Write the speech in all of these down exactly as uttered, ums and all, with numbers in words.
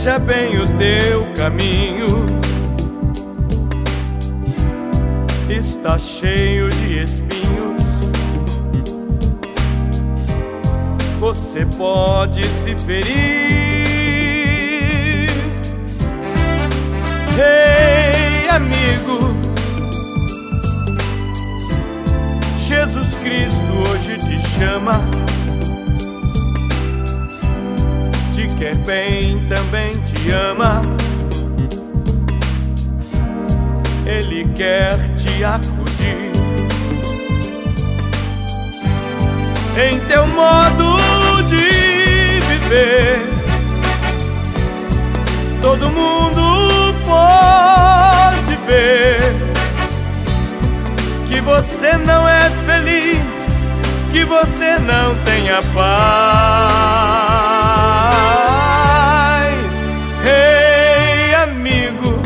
Veja bem o teu caminho, está cheio de espinhos. Você pode se ferir. Ei, amigo, Jesus Cristo hoje te chama. Te quer bem, também te ama. Ele quer te acudir em teu modo de viver. Todo mundo pode ver que você não é feliz, que você não tem a paz. Ei, amigo,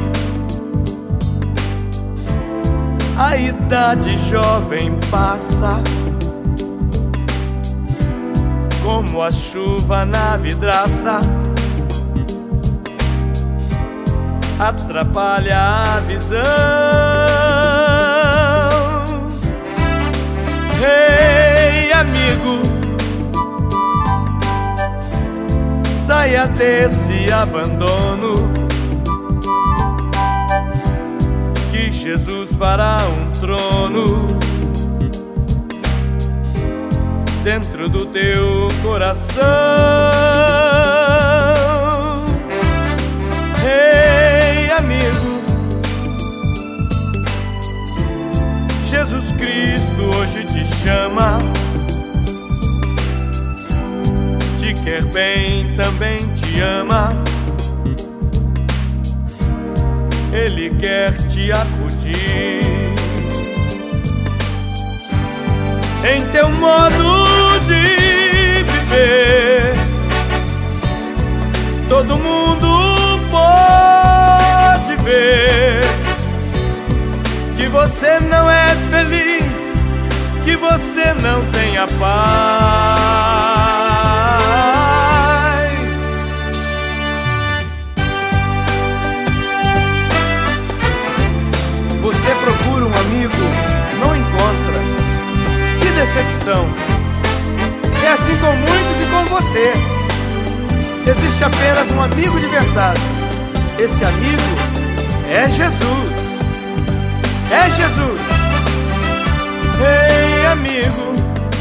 a idade jovem passa como a chuva na vidraça, atrapalha a visão. Ei, amigo, saia desse abandono, que Jesus fará um trono dentro do teu coração. Ei, amigo, Jesus Cristo hoje te chama. Te quer bem, também te ama. Ele quer te acudir em teu modo de viver. Todo mundo pode ver que você não é feliz, que você não tem a paz. Você procura um amigo, não encontra. Que decepção! É assim com muitos e com você. Existe apenas um amigo de verdade. Esse amigo é Jesus. É Jesus. Ei, amigo,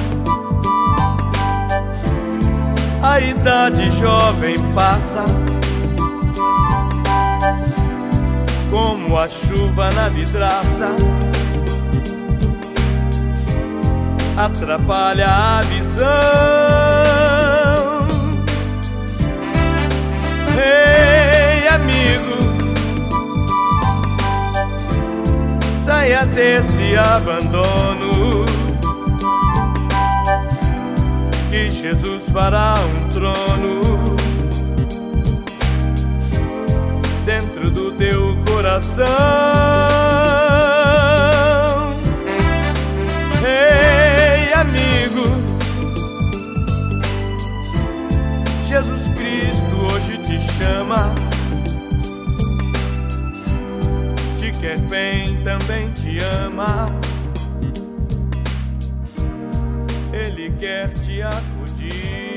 a idade jovem passa como a chuva na vidraça, atrapalha a visão. Ei, amigo, saia desse abandono, que Jesus fará um trono dentro do teu coração. Ei, amigo, Jesus Cristo hoje te chama. Te quer bem, também te ama. Ele quer te acudir